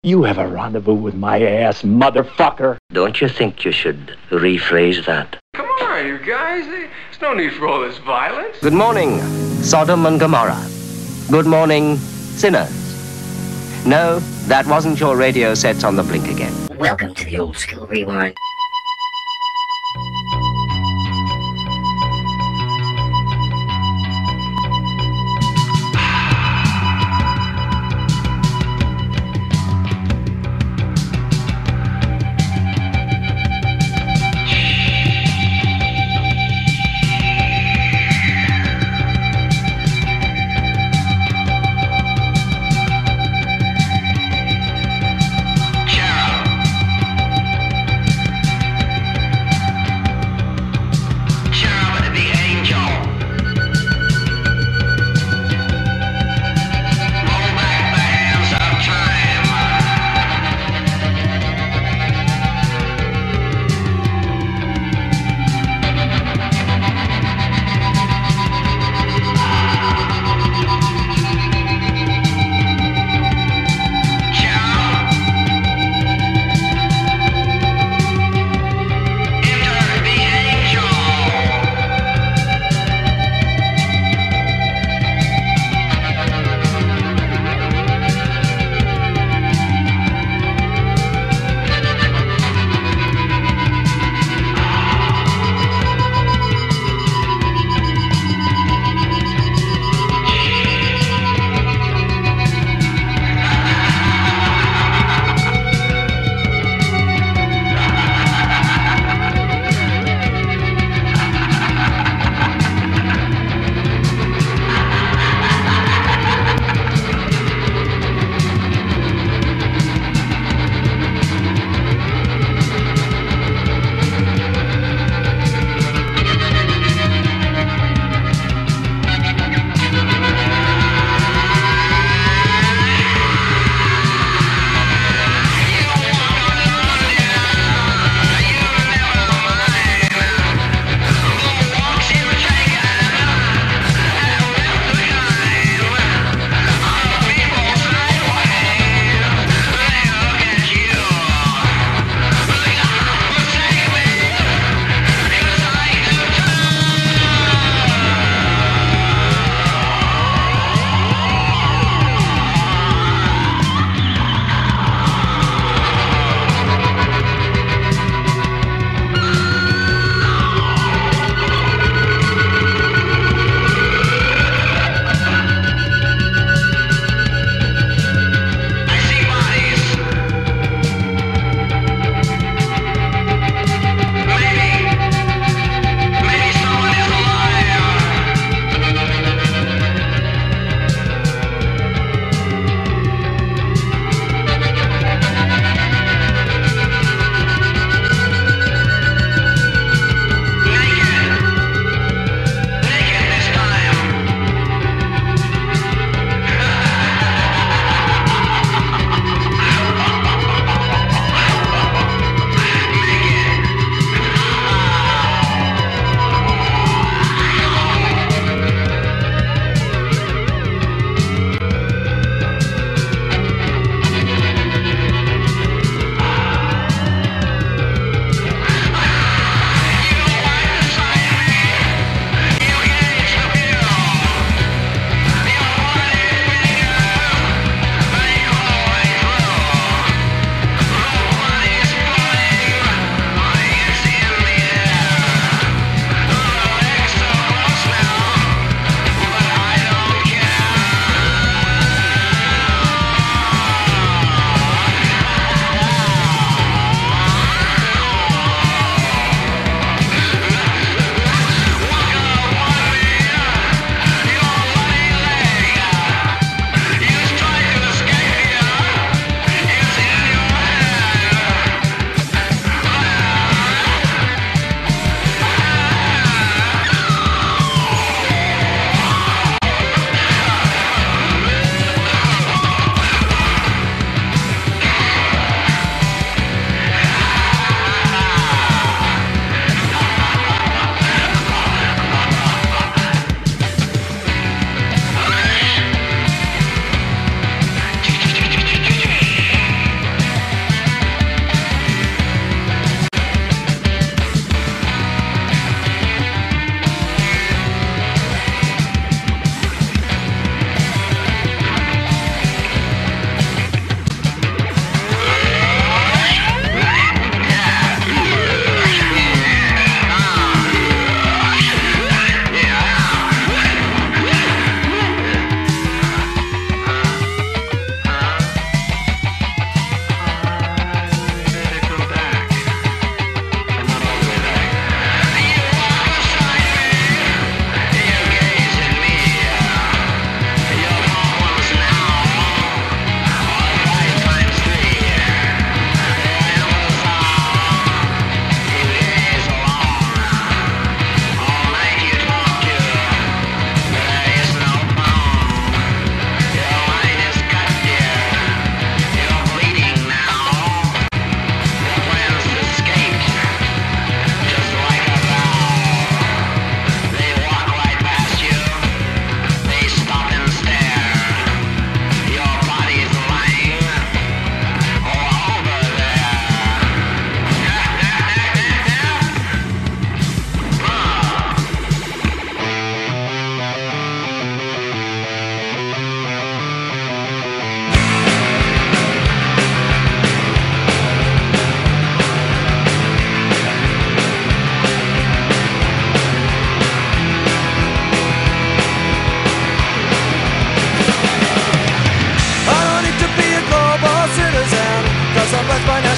You have a rendezvous with my ass, motherfucker. Don't you think you should rephrase that? Come on, you guys. There's no need for all this violence. Good morning, Sodom and Gomorrah. Good morning, sinners. No, that wasn't your radio sets on the blink again. Welcome to the Old School Rewind.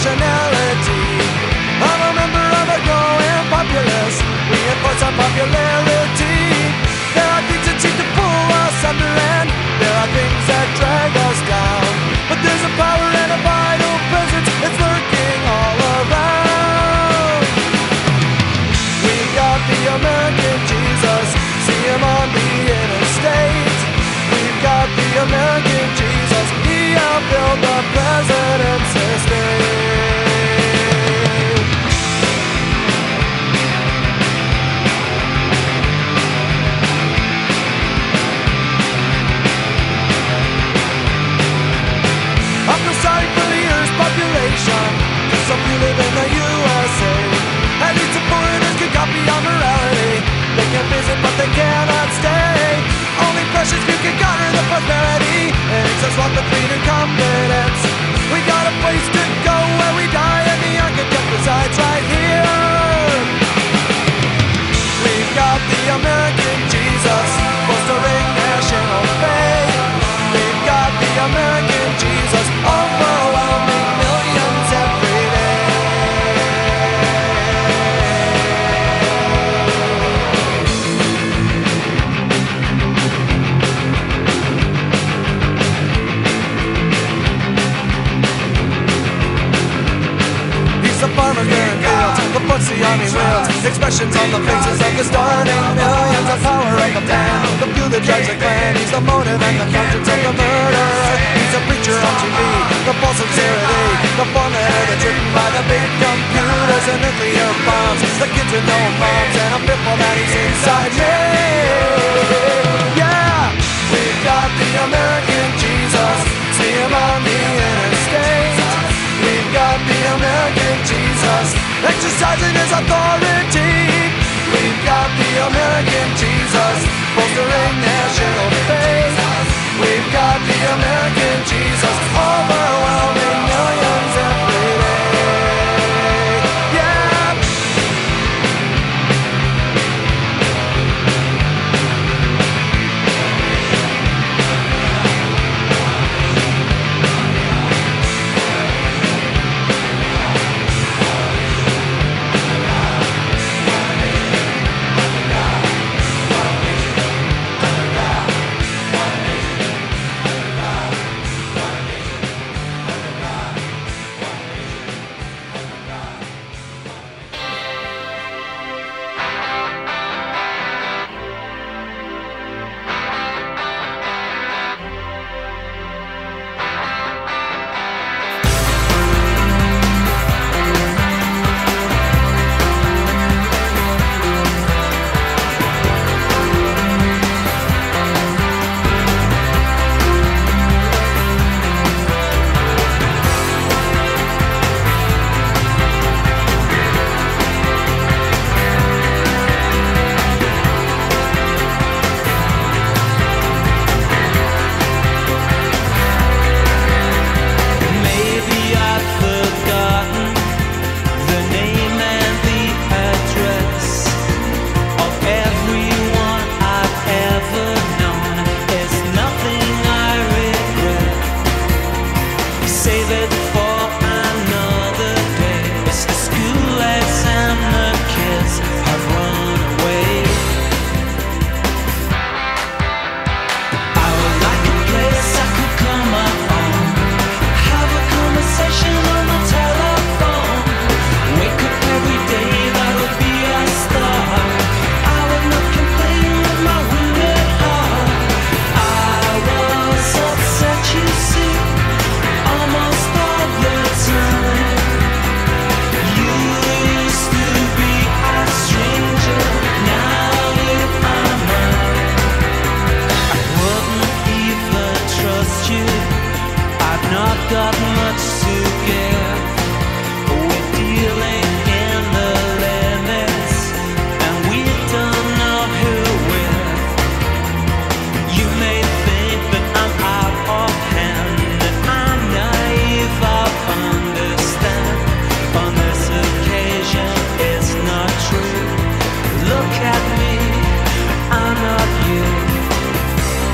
nationality. I'm a member of a growing populace. We enforce our popularity. There are things that seem to pull us under, and there are things that drag us down. But there's a power and a vital presence that's lurking all around. We've got the American Jesus, see him on the interstate. We've got the American Jesus, he outbuilt the president's estate. I feel sorry for the Earth's population, cause some you live in the USA. At least the foreigners can copy our morality. They can visit but they cannot stay. Only precious few can garner the prosperity, and it's a swap between incompetence. We got a place to go where we die, and the architect resides right here. We've got the American Jesus, fostering national faith. We've got the American Jesus, overwhelming millions every day. He's the farmer bearing fields, the foot's the army wields, expressions on the faces of the starting millions, the power of the plan, the few that drives the clan. He's the motive and the conscience of the murderer. He's a preacher on TV, the false sincerity, the formula that's written by the big computers and nuclear bombs, the kids with no moms, and I'm fearful that he's inside me. Yeah, we've got the American Jesus, see him on the interstate. We've got the American Jesus, exercising his authority. We've got the American Jesus, bolstering national faith. We've got the American Jesus, overwhelming millions every day. Yeah.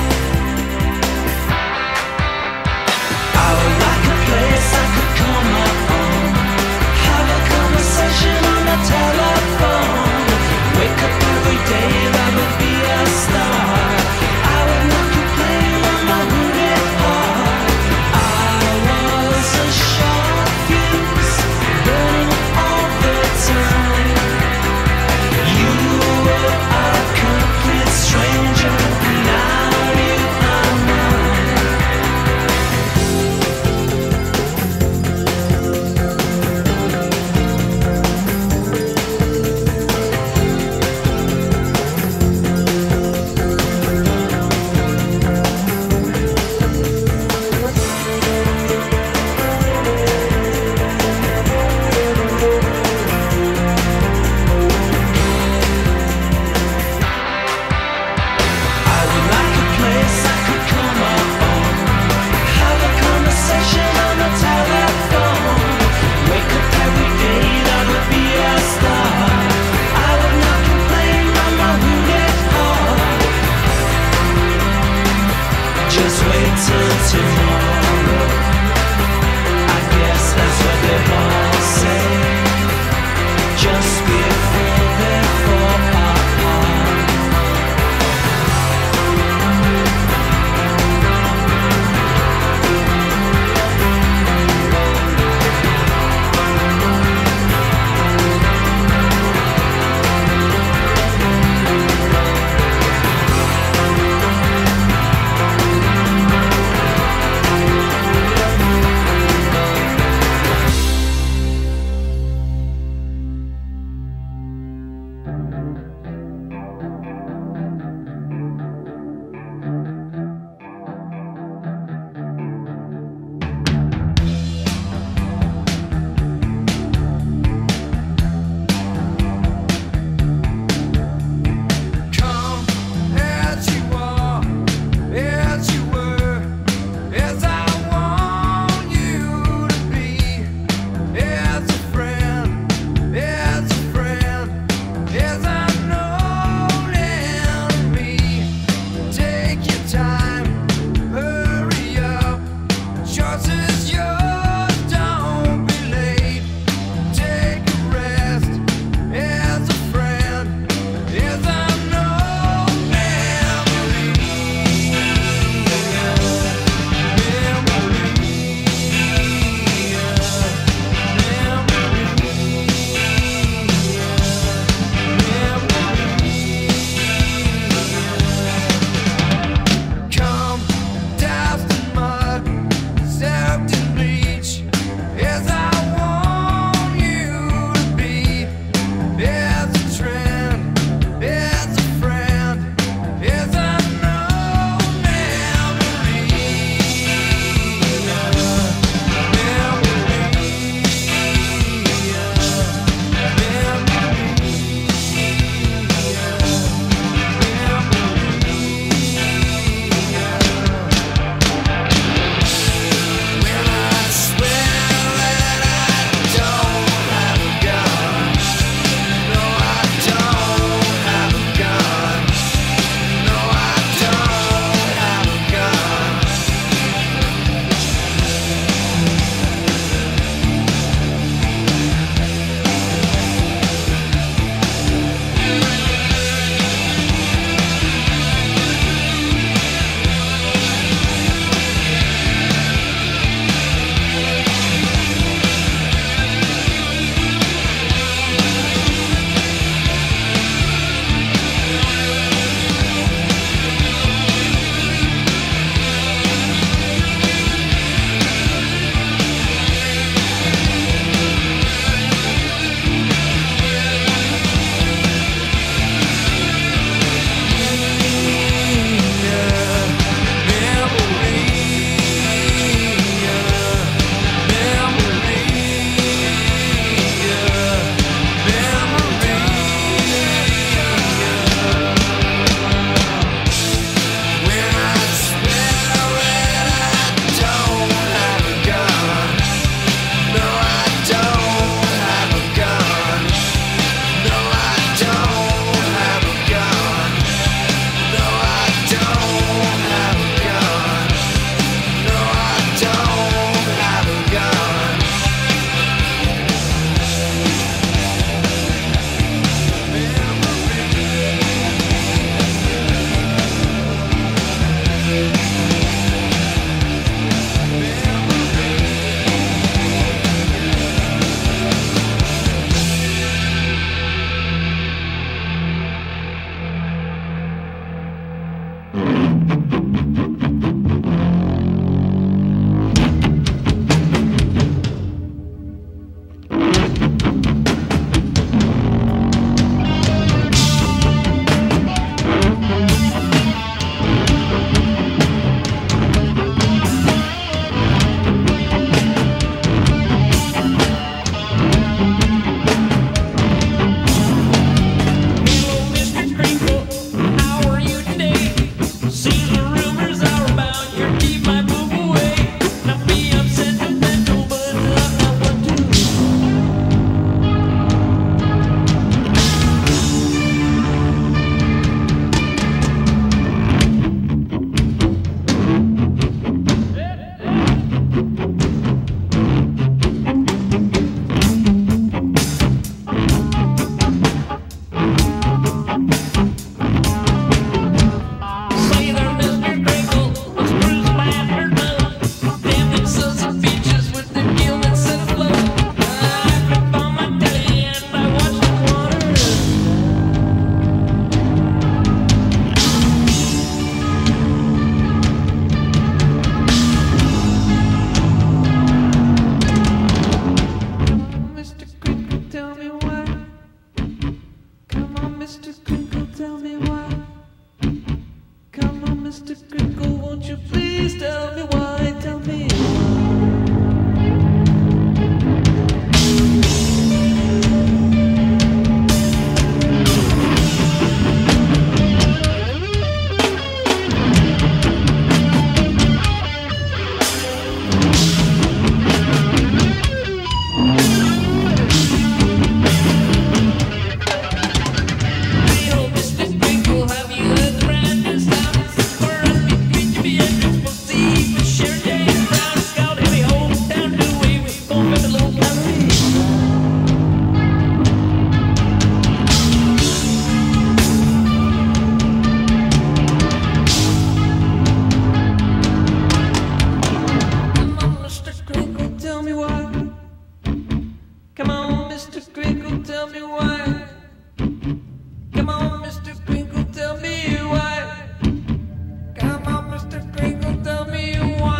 I would like a place I could come up me why. Come on, Mr. Crinkle, tell me why. Come on, Mr. Crinkle, tell me why.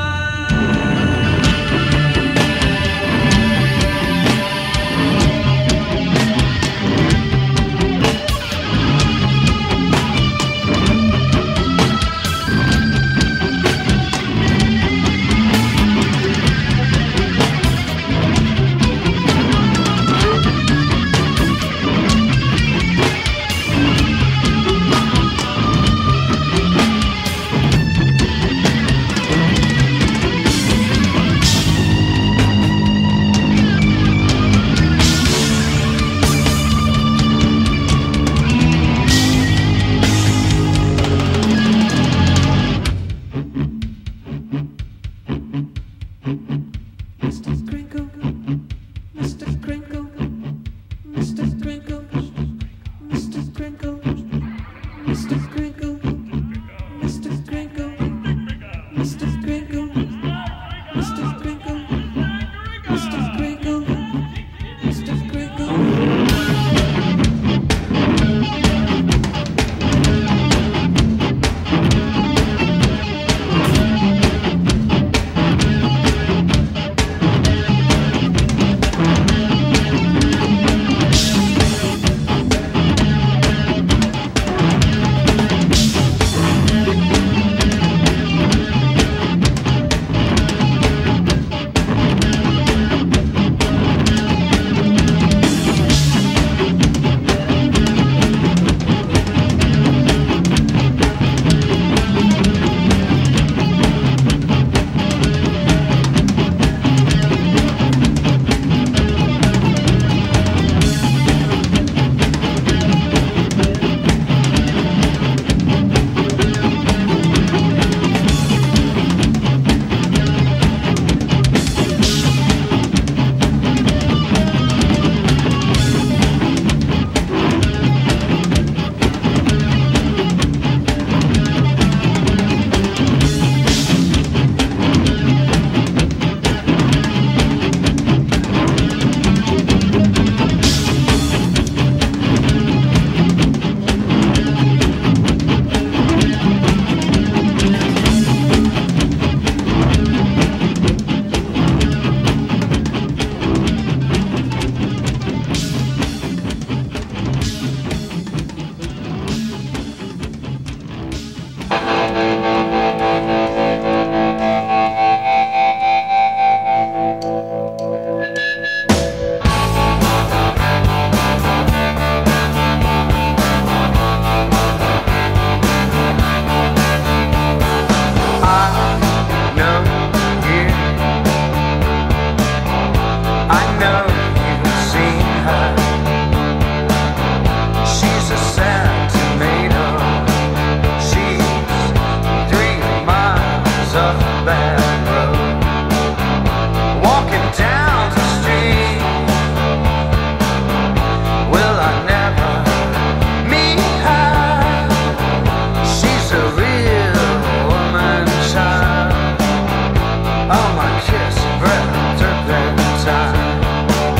Oh, my kiss, breath, turpentine.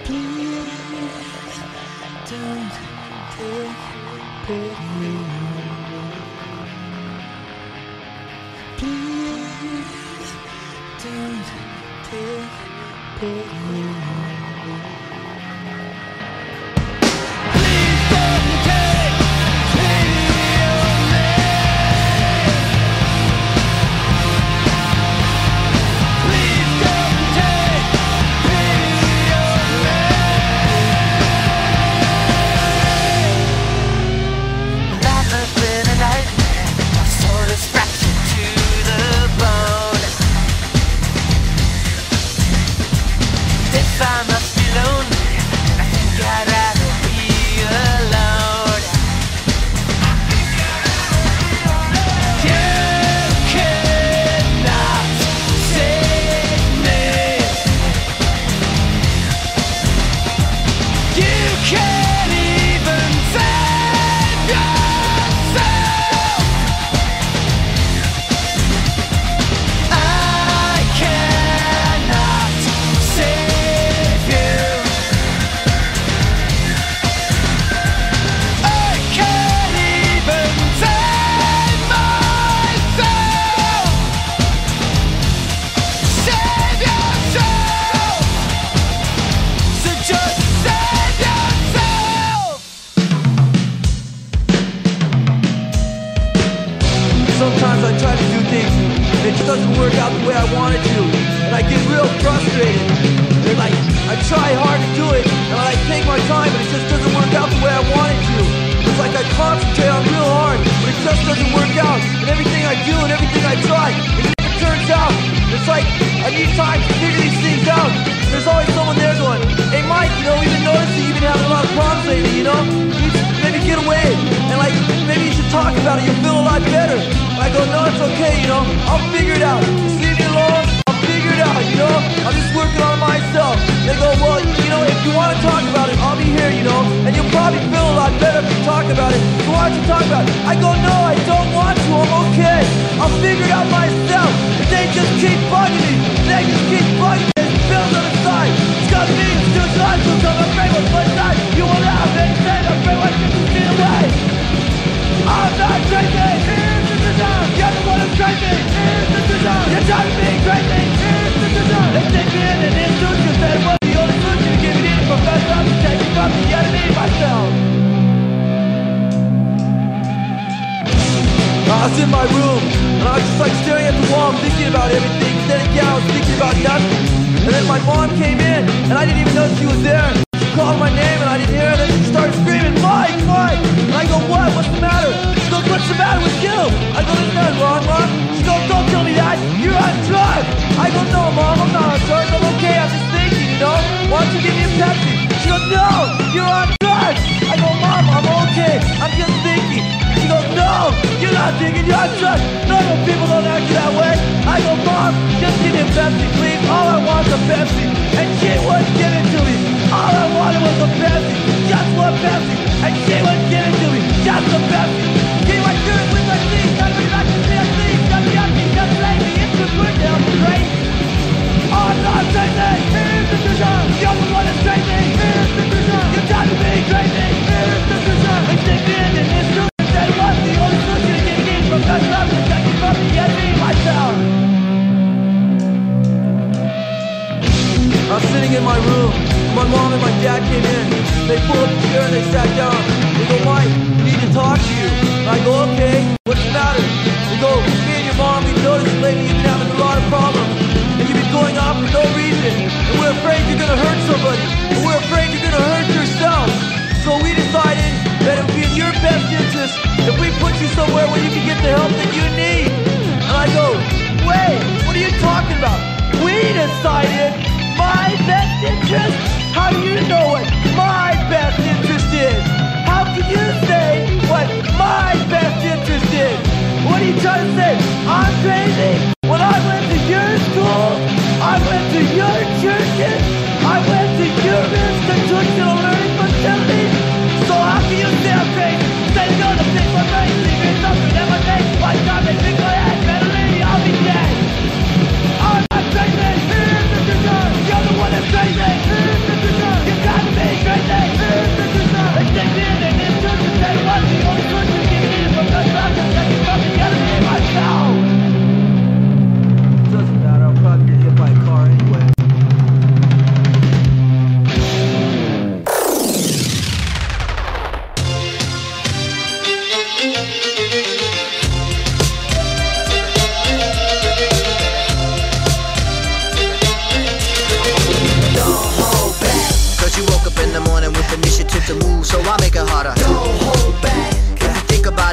Sometimes I try to do things and it just doesn't work out the way I want it to, and I get real frustrated. And like I try hard to do it and I take my time, but it just doesn't work out the way I want it to. It's like I concentrate on real hard, but it just doesn't work out. And everything I do and everything I try, it never turns out. It's like I need time to figure these things out. There's always someone there going, "Hey Mike, you know, we've been noticing you've been having a lot of problems lately, you know? You should maybe get away and like maybe you should talk about it, you'll feel a lot better." I go, "No, it's okay, you know, I'll figure it out. Just leave me alone, I'll figure it out, you know? I'm just working on myself." They go, "Well, you know, if you want to talk about it, I'll be here, you know, and you'll probably feel a lot better if you talk about it. So why don't you talk about it?" I go, "No, I don't want to, I'm okay. I'll figure it out myself." But they just keep bugging me. They just keep bugging me. It feels on the side. It's got me, it's two sides, so I'm afraid what's my side. You won't have anything, I'm afraid what's 50 feet away. I'm not crazy. Here's the design. You're the one who's crazy. Here's the design. You're trying to be crazy. Here's the design. They take me in and introduce you. Said, "Well, the only solution to give it in from best up to take it from the enemy myself." I was in my room and I was just like staring at the wall, thinking about everything. Sitting down, I was thinking about nothing. And then my mom came in and I didn't even know she was there. She called my name and I didn't hear her. Then she started screaming, "Mike, Mike!" And I go, "What? What's the matter?" She goes, "What's the matter with you?" I go, "There's nothing wrong, Mom." She goes, "Don't tell me that. You're on drugs." I go, "No, Mom, I'm not on drugs. I'm okay. I'm just thinking, you know. Why don't you give me a Pepsi?" She goes, "No, you're on drugs." I go, "Mom, I'm okay. I'm just thinking." She goes, "No, you're not thinking. You're on drugs. Normal people don't act that way." I go, "Mom, just give me a Pepsi, please. All I want is a Pepsi." And she wouldn't give it to me. All I wanted was a Pepsi. Just one Pepsi. And she wouldn't give it to me. Just a Pepsi. She went through it with my sleeve. Got me back to CFC. Got me up me. Just lay me into the wood down the drain. I'm not crazy. Here's the design. You're the one that's crazy. Here's the design. You're trying to be crazy. Here's the design. They take me in and it's true. Said it was the only solution to get in from best love to take it from the enemy myself. I was sitting in my room. My mom and my dad came in. They pulled up a chair and they sat down. They go, "Mike, we need to talk to you." And I go, "Okay, what's the matter?" They go, "Me and your mom, we've noticed lately you've been having a lot of problems. And you've been going off for no reason. And we're afraid you're going to hurt somebody. And we're afraid you're going to hurt yourself. So we decided that it would be in your best interest if we put you somewhere where you can get the help that you need." And I go, "Wait, what are you talking about?" "We decided my best interest? How do you know what my best interest is? How can you say what my best interest is? What are you trying to say? I'm crazy? When I went to your school, I went to your churches, I went to your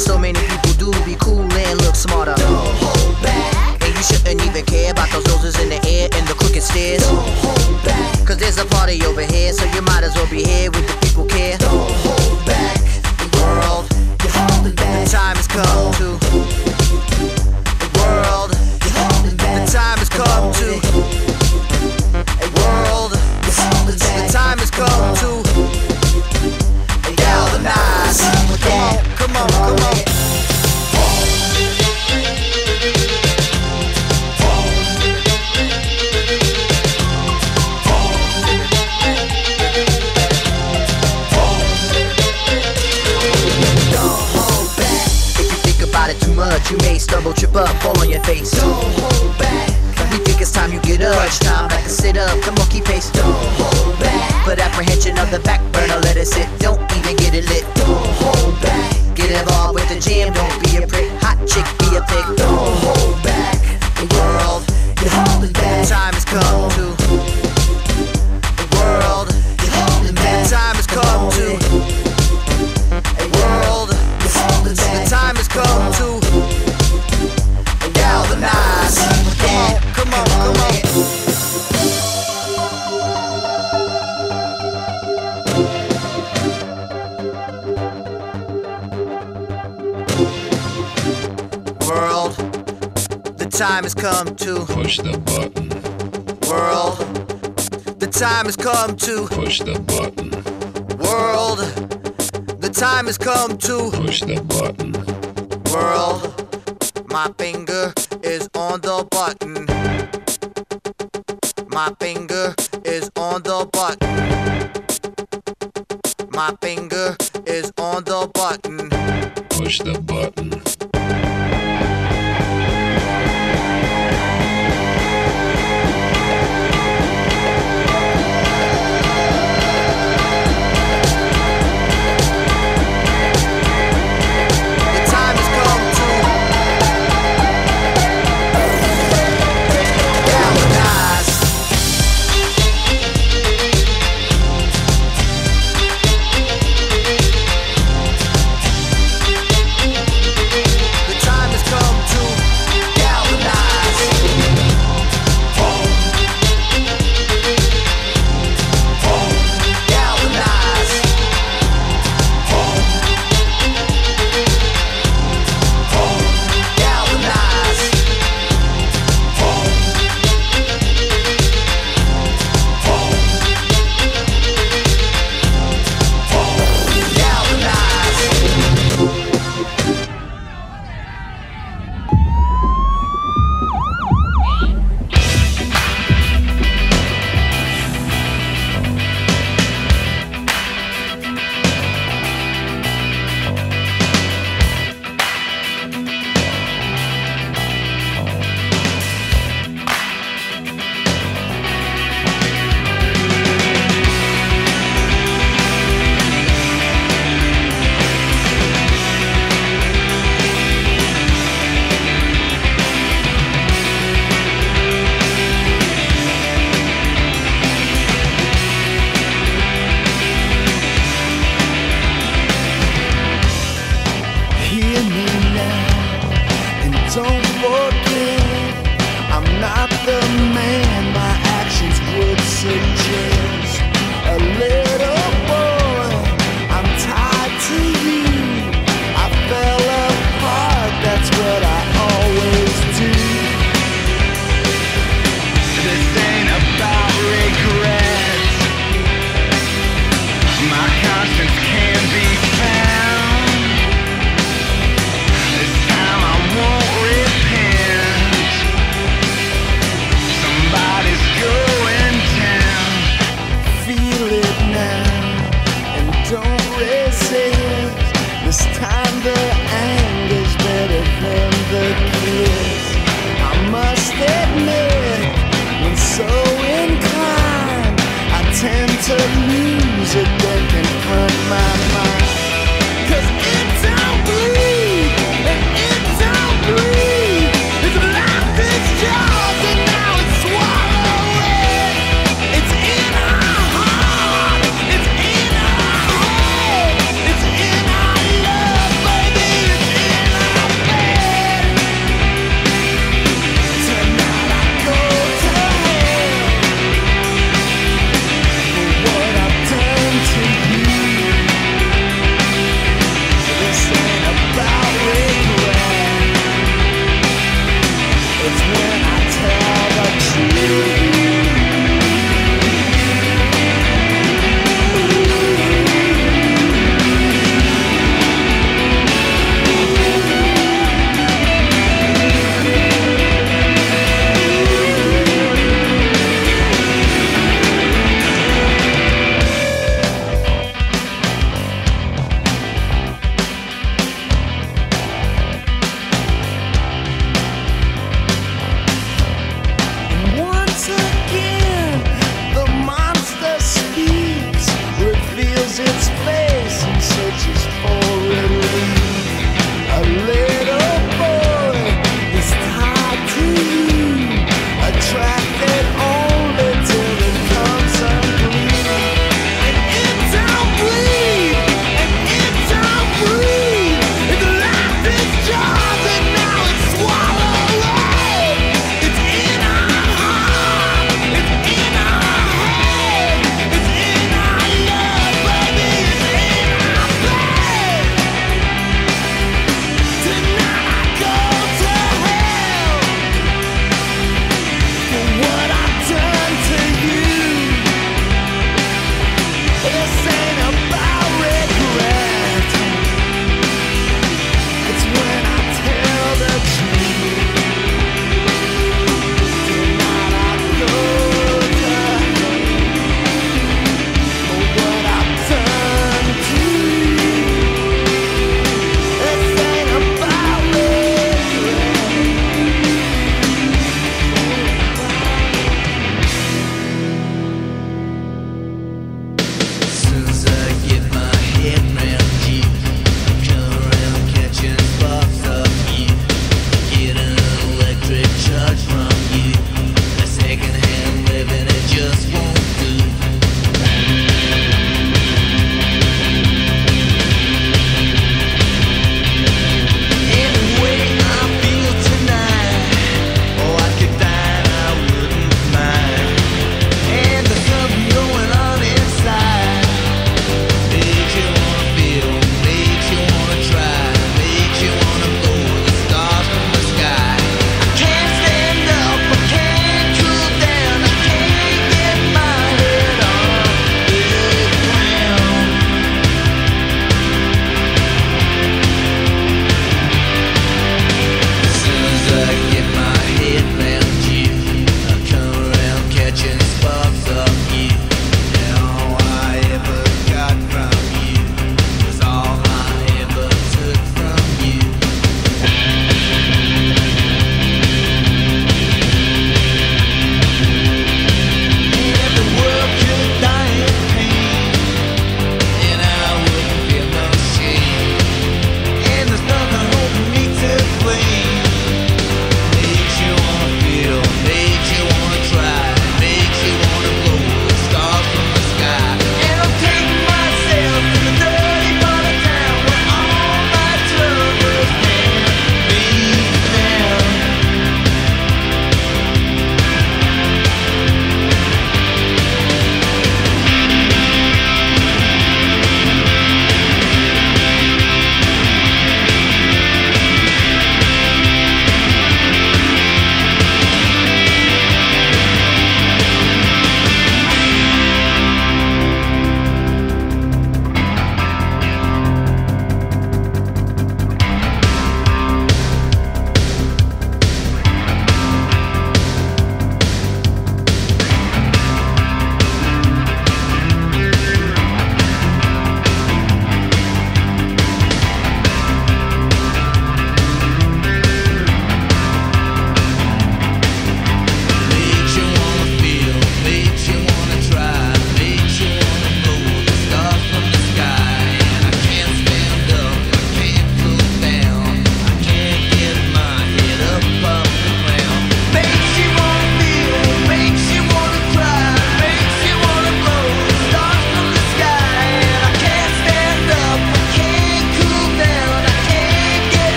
so many people do be cool and look smarter. Don't hold back. And you shouldn't even care about those noses in the air and the crooked stairs. Don't hold back. Cause there's a party over here, so you might as well be here with the people care. Don't hold back. The world, you're holding back. The time has come to. The world, you're holding back. The time has come to. A world, you're holding back. The time has come to. Galvanize. Come on, come on, come on. Too much, you may stumble, trip up, fall on your face. Don't hold back. We think it's time you get up. Crunch time, like a sit up. Come on, keep pace. Don't hold back. Put apprehension on the back burner, let it sit. Don't even get it lit. Don't hold back. Get involved with the jam. Don't be a prick. Hot chick, be a pig. Don't hold back. The world, you're holding back. The time has come to. The world, you're holding back. The time has come to. A world. The time has come to galvanize. Come on, come on, world, the time has come to push the button. World, the time has come to push the button. World, the time has come to push the button. World, my finger is on the button. My finger is on the button. My finger is on the button. Push the button. Somebody's going down.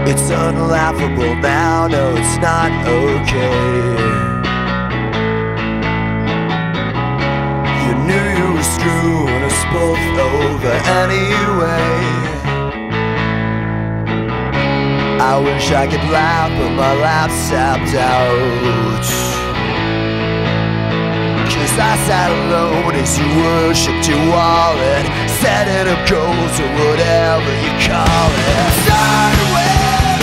It's unlaughable now, no, it's not okay. You knew you were screwing us both over anyway. I wish I could laugh, but my laugh sapped out. 'Cause I sat alone as you worshipped your wallet, setting up goals or whatever you call it. Start with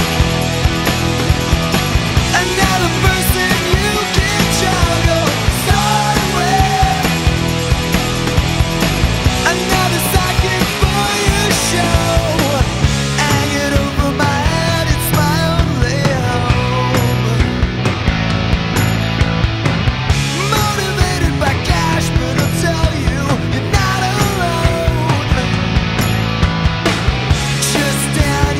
another person you can juggle. Start with another socket for your show. Hanging over my head, it's my only home. Motivated by cash, but I'll tell you, you're not alone. Just stand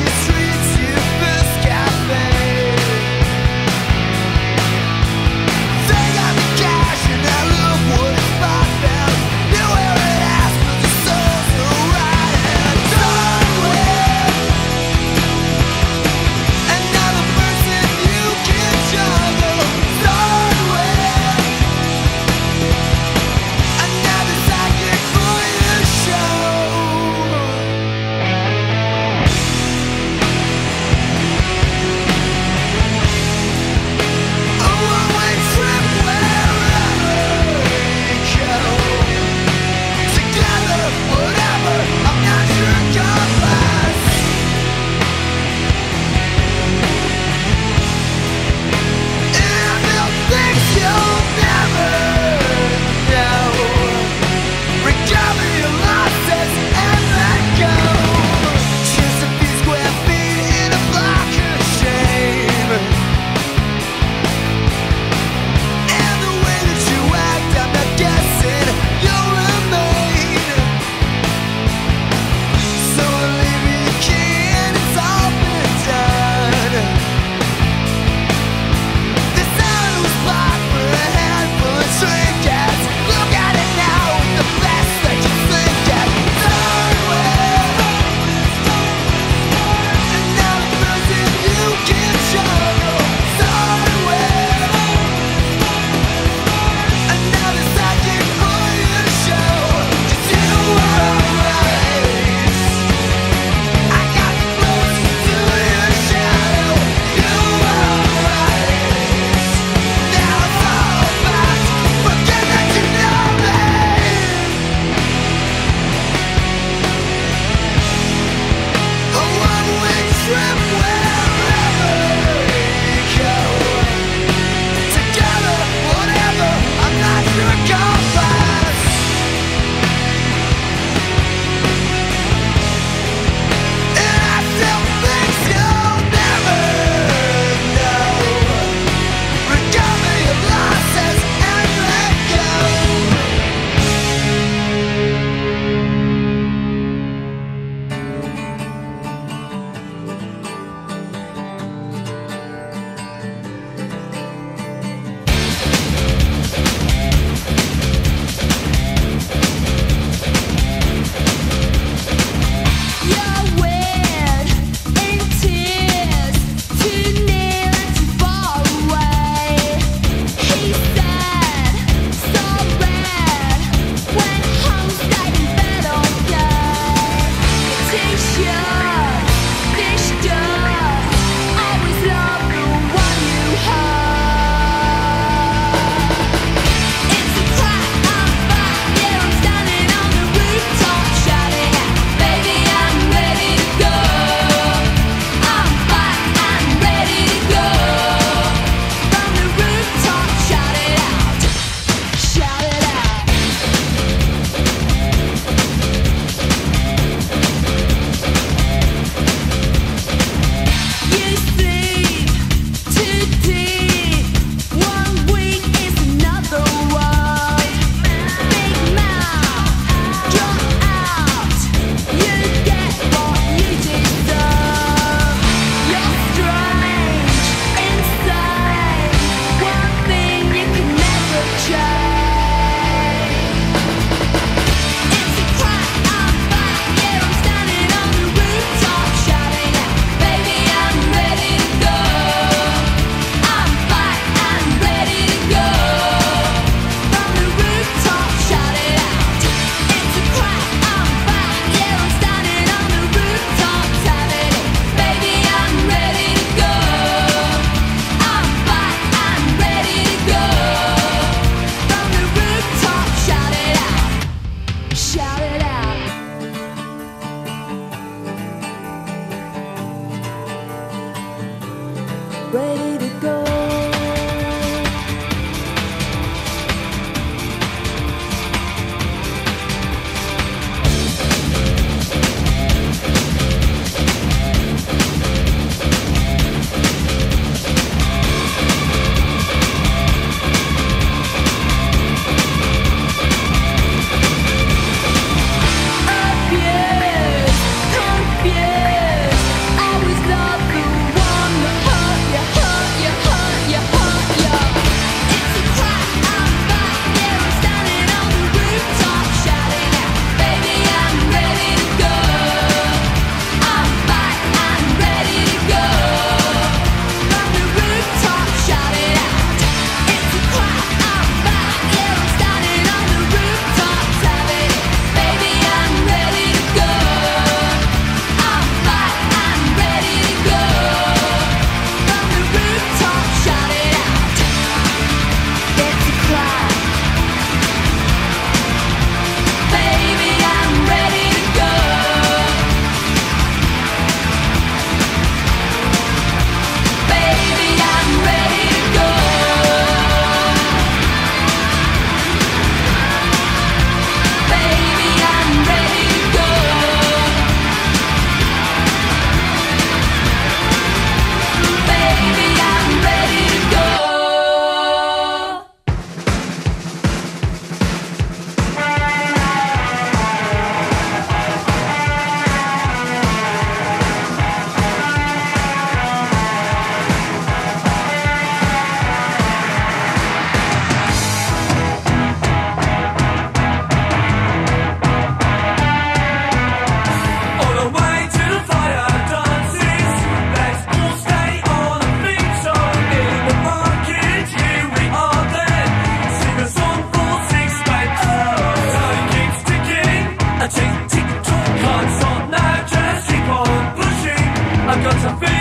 ready to go. Tick, tick, tock, can't stop now, just keep on pushing. I've got to feel